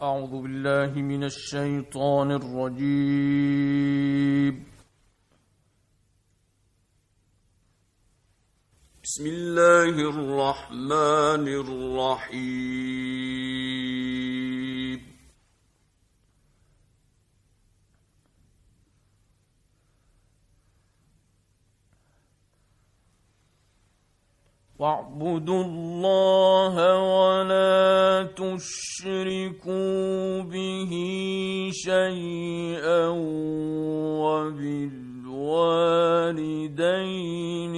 أعوذ بالله من الشيطان الرجيم. بسم الله الرحمن الرحيم. واعبدوا الله ولا تشركوا به شيئا وبالوالدين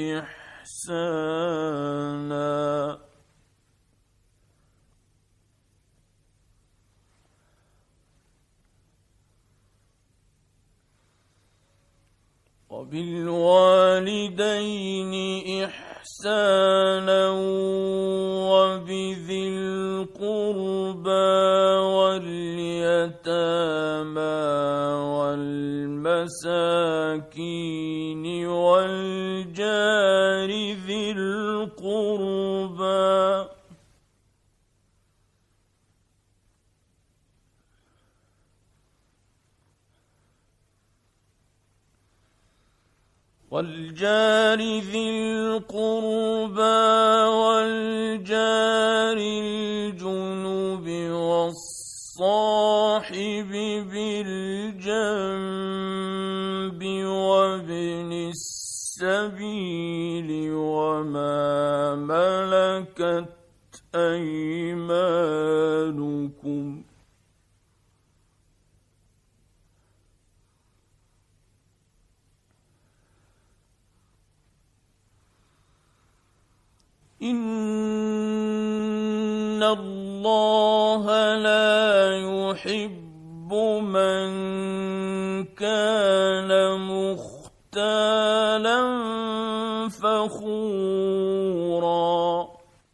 إحسانا وبذي القربى واليتامى والمساكين والجار ذي القربى والجار والجار الجنب والصاحب بالجنب وابن السبيل وما ملكت أيمانكم إن الله لا يحب من كان مختالا فخورا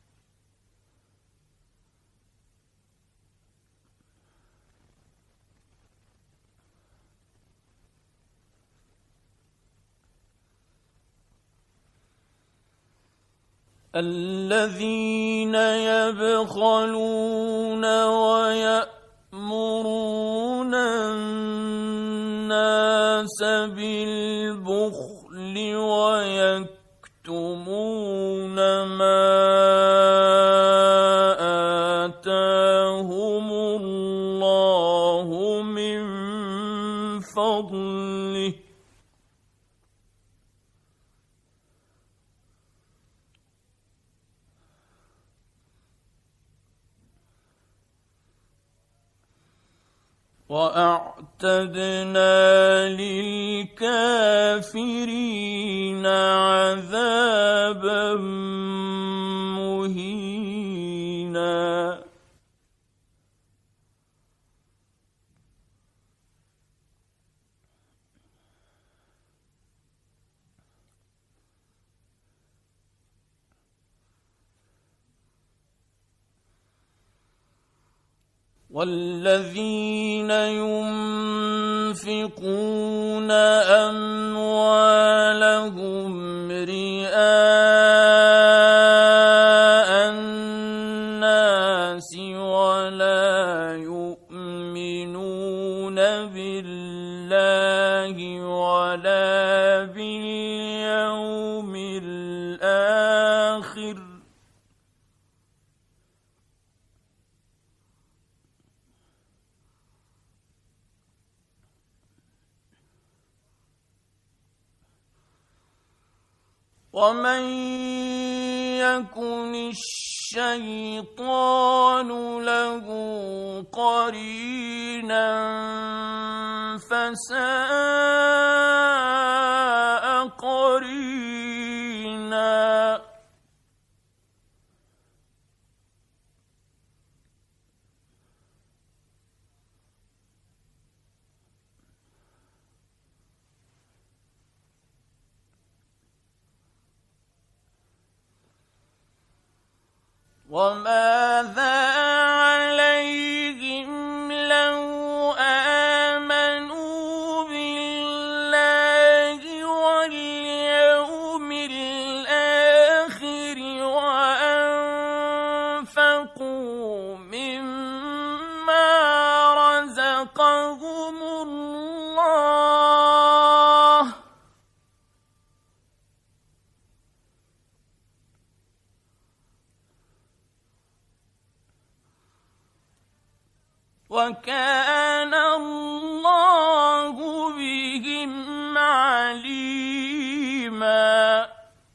الذين يبخلون ويأمرون الناس بالبخل ويكتمون ما آتاهم الله من فضله وأعتدنا للكافرين عذابا مهينا والذين ينفقون أموالهم رئاء الناس ولا يؤمنون بالله ولا باليوم الآخر ومن يكن الشيطان له قرينا فساء قرينا وماذا عليهم لو آمنوا بالله واليوم الآخر وأنفقوا مما رزقهم الله وكان الله بهم عليما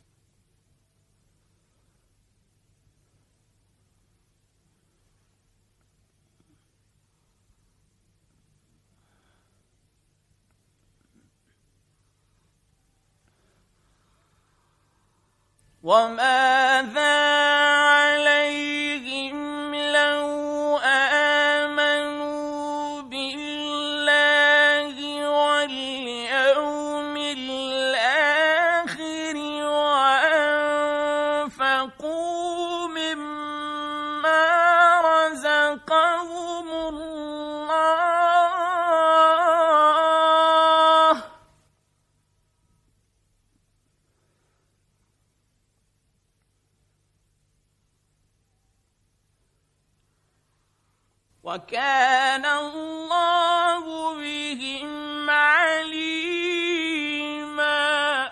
وماذا عليهم لو آمنوا بالله واليوم الآخر وأنفقوا مما رزقهم الله وكان الله بهم عليما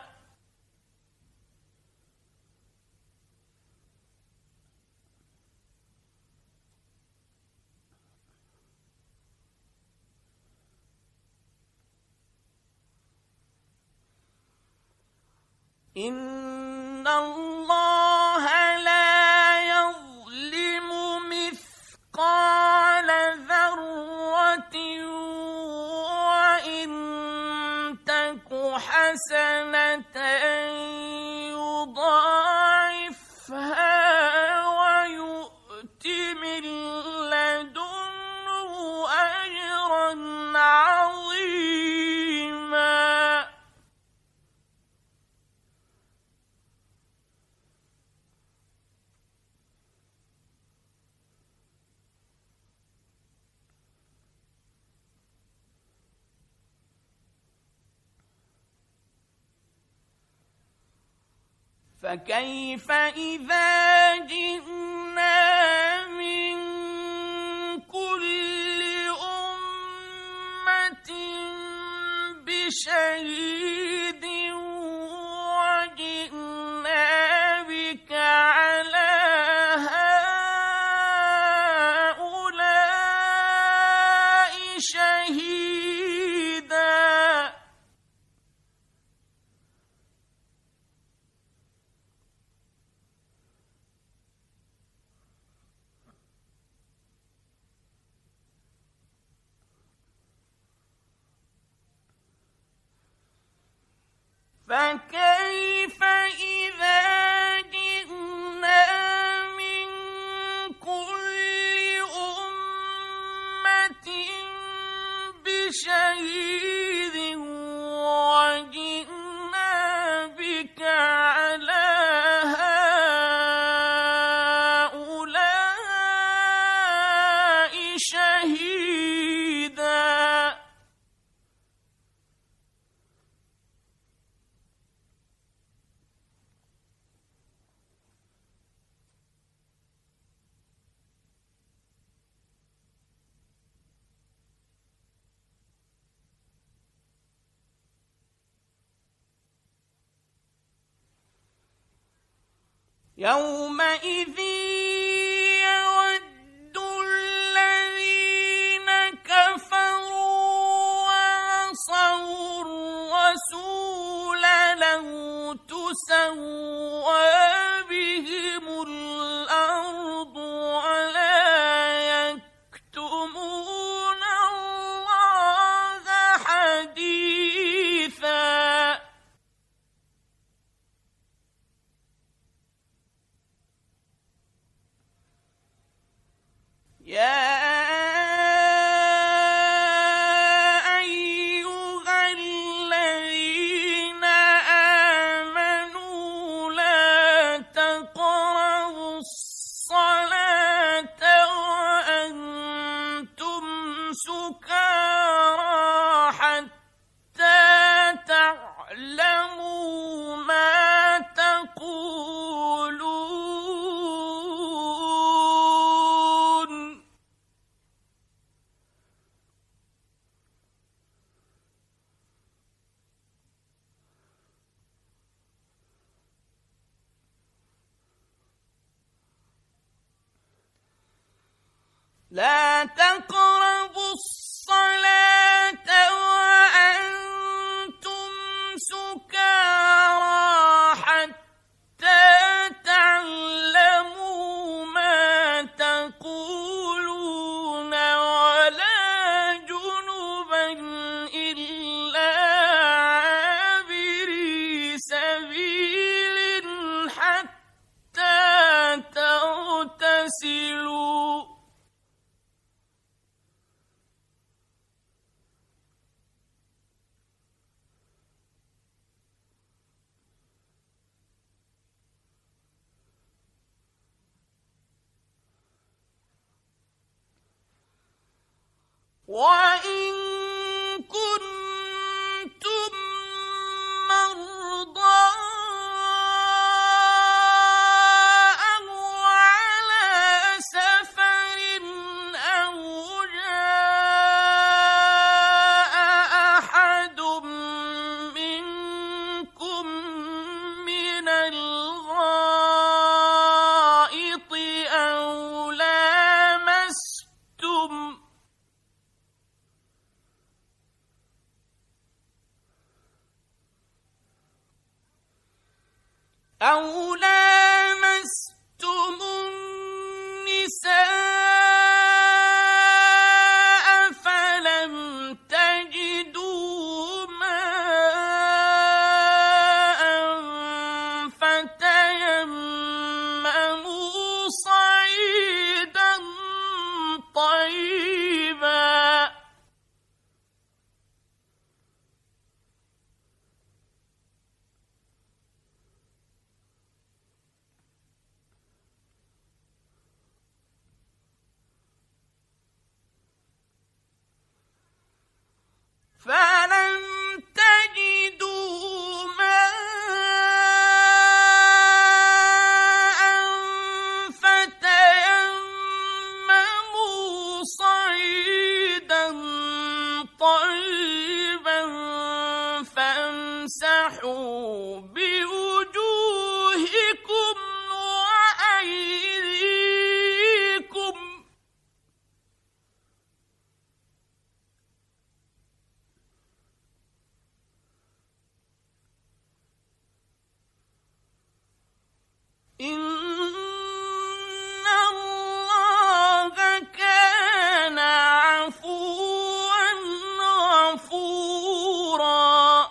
إن الله لا يظلم مثقال ذرة وإن تك حسنة يضاعفها ويؤت من لدنه أجرا عظيما فكيف إذا جئنا من كل أمة بشهيد وجئنا بك على هؤلاء شهيدا فكيف إذا جئنا من كل أمة بشهيد وجئنا بك على هؤلاء شهيدا يومئذ يود الذين كفروا وعصوا الرسول لو تسوى بهم الأرض ولا يكتمون الله حديثا يا أيها الذين آمنوا لا تقربوا الصلاة وأنتم سكارى حتى تعلموا ما تقولون لا تقربوا الصلاة وأنتم سكارى حتى تعلموا ما تقولون ولا جنبا إلا عابري سبيل حتى تغتسلوا وإن كنتم مرضى أو على سفر أو جاء أحد منكم من الغائط أو لامستم النساء فلم تجدوا ماء فتيمموا صعيدا طيبا فلم تجدوا ماء فتيمموا صعيدا طيبا فامسحوا بوجوهكم وأيديكم إن الله كان عفوا غفورا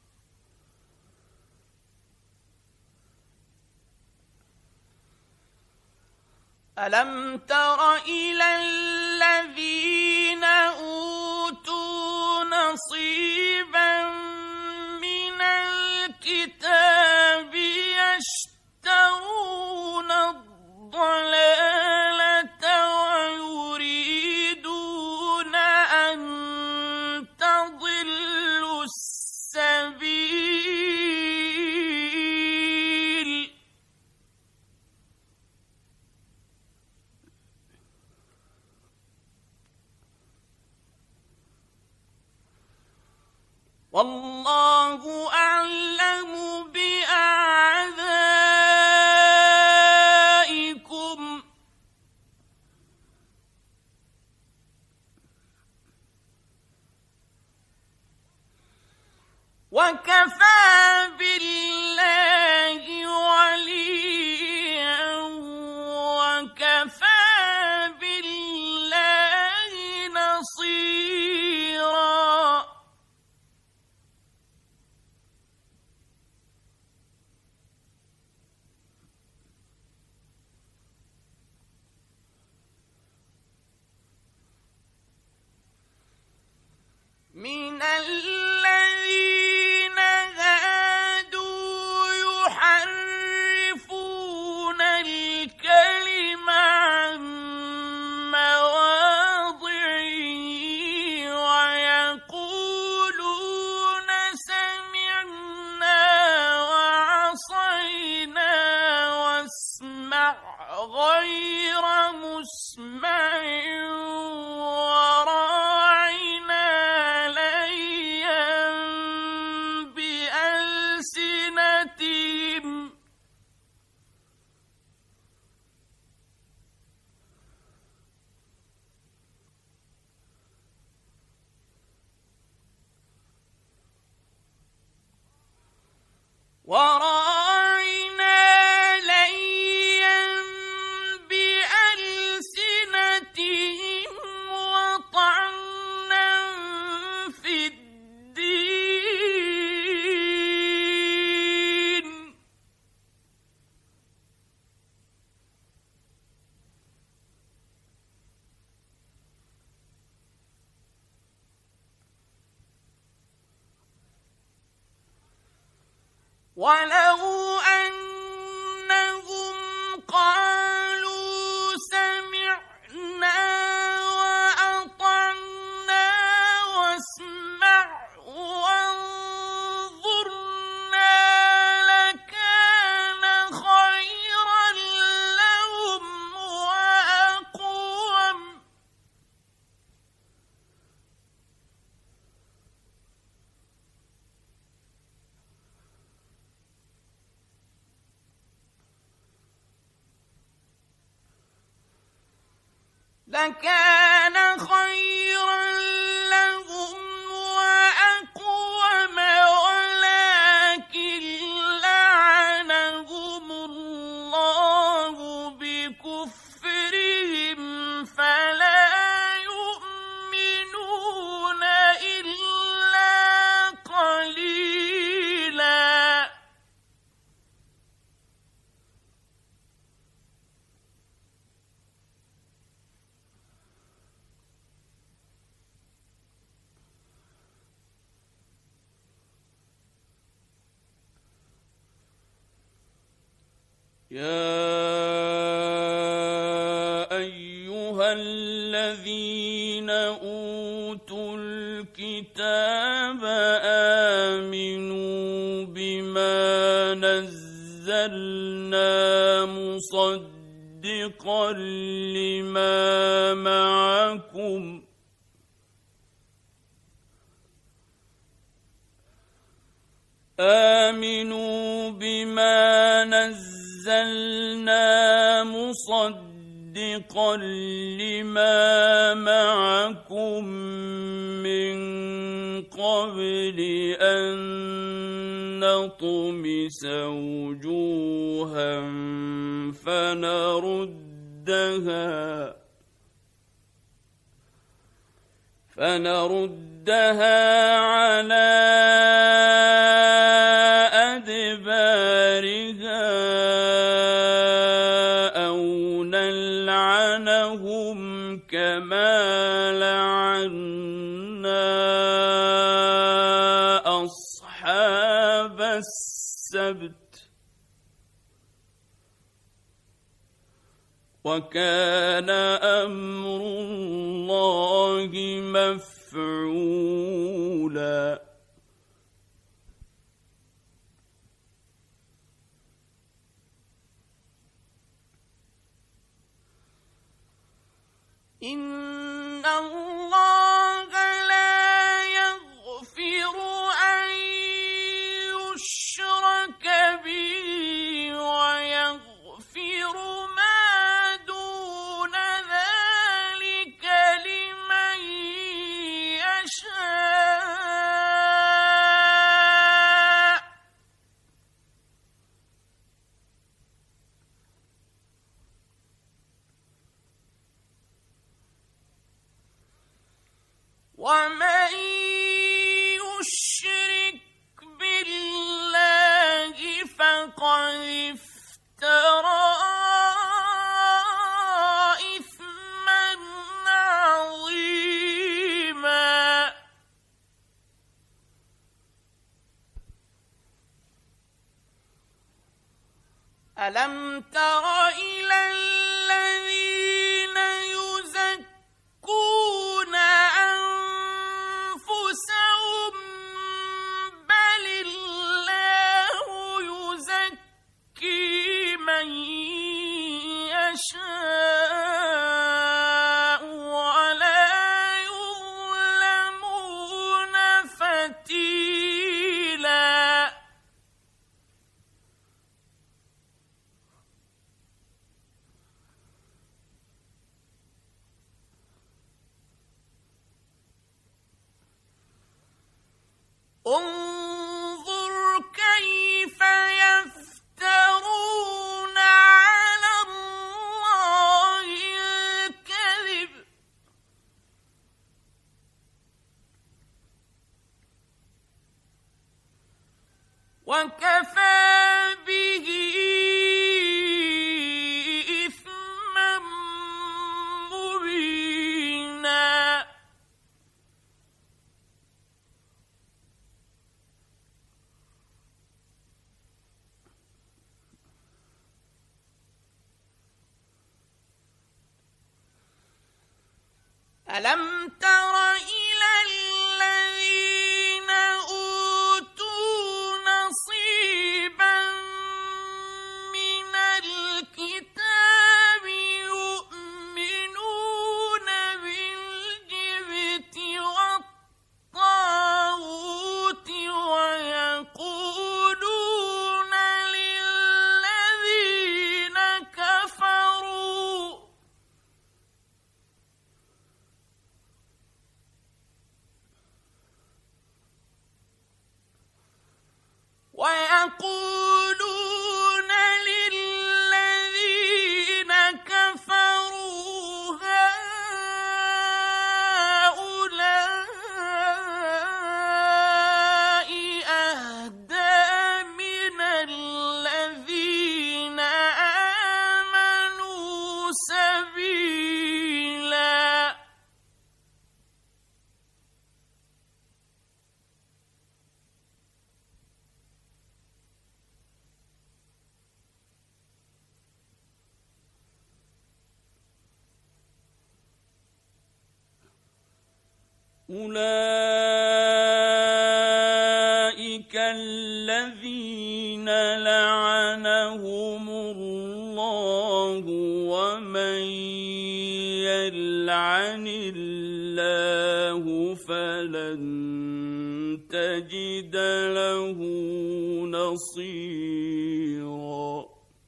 ألم تر إلى الذين أوتوا نصيبا من الكتاب يشترون الضلالة ويريدون أن تضلوا السبيل والله أعلم بأعدائكم وكفى بالله وليا وكفى بالله نصيرا من الذين هادوا وراعنا ليا بألسنتهم وطعنا في الدين ولو أنهم قالوا سمعنا وأطعنا واسمع وانظرنا لكان خيرا لهم وأقوم ولكن لعنهم الله بكفرهم فلا يؤمنون إلا قليلا يا أيها الذين أوتوا الكتاب آمنوا بما نزلنا مصدقا لما معكم مصدقا لما معكم من قبل أن نطمس وجوها فنردها على أدبارها أو نلعنهم كما لعنا أصحاب السبت وكان أمر الله مفعولا إن الله لا يغفر أن يشرك به ويغفر ما دون ذلك لمن يشاء ومن يشرك بالله فقد افترى إثما عظيما ألم تر إلى الذين يزكون أنفسهم بل الله يزكي من يشاء ولا يظلمون فتيلا انظر كيف وكفى به إثما مبينا ألم تر إلى الذين أوتوا نصيبا من الكتاب يؤمنون بالجبت والطاغوت ويقولون للذين كفروا هؤلاء أهدى من الذين آمنوا سبيلا أولئك الذين لعنهم الله ومن يلعن الله فلن تجد له نصيرا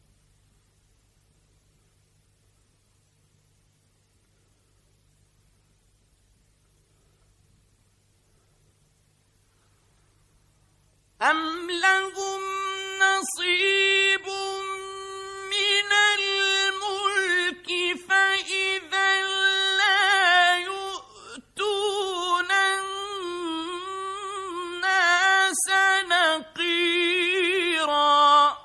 أم لهم نصيب من الملك فإذا لا يؤتون الناس نقيرا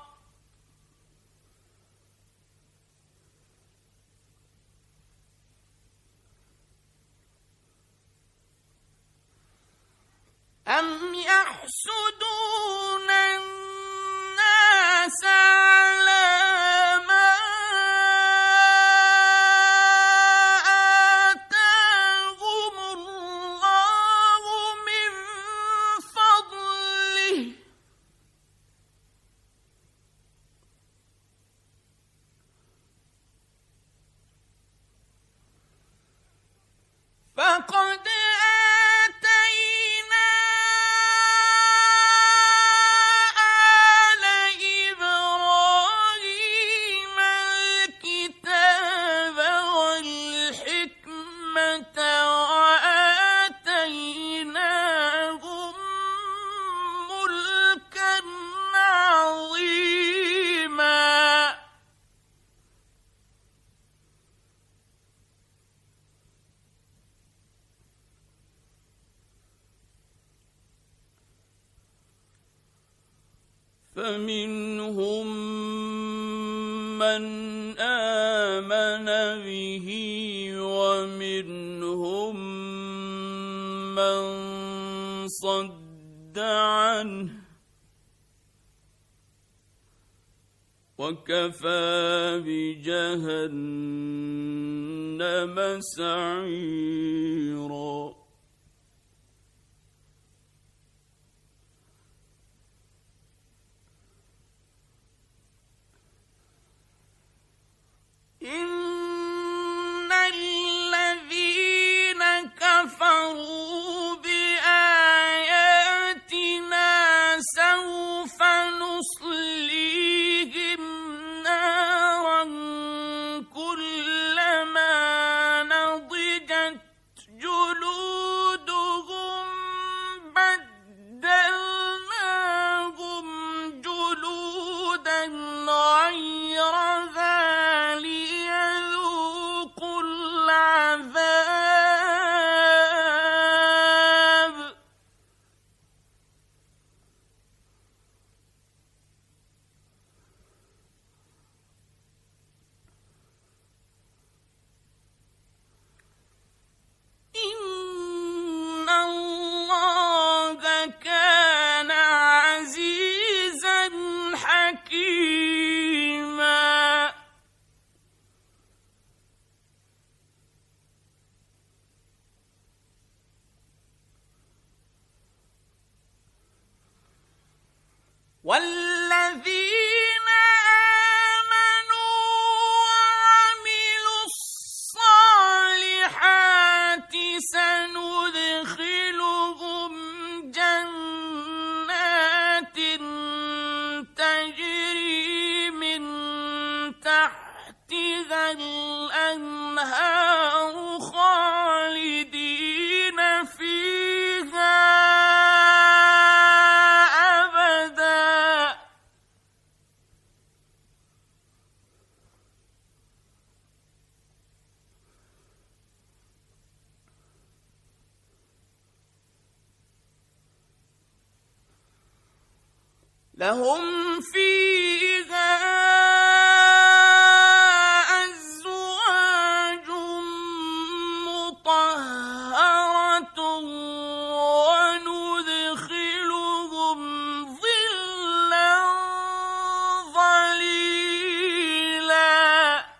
أم يحسدون الناس على ما آتاهم الله من فضله فقد فمنهم من آمن به ومنهم من صد عنه وكفى بجهنم سعيرا إن الذين كفروا بآياتنا سوف نصليهم نارا كلما نضجت جلودهم لهم فيها أزواج مطهرة وندخلهم ظلا ظليلا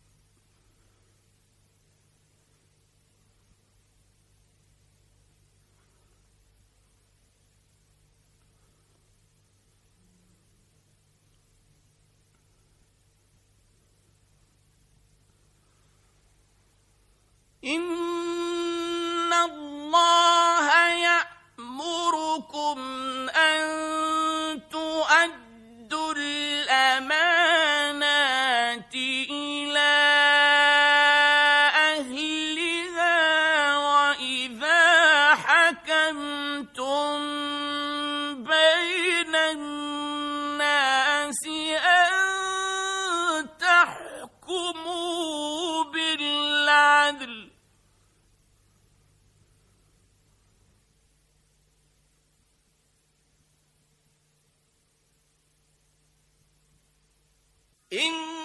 إن الله يأمركم أن تؤدوا الأمانات إلى أهلها وإذا حكمتم بين الناس أن تحكموا بالعدل إن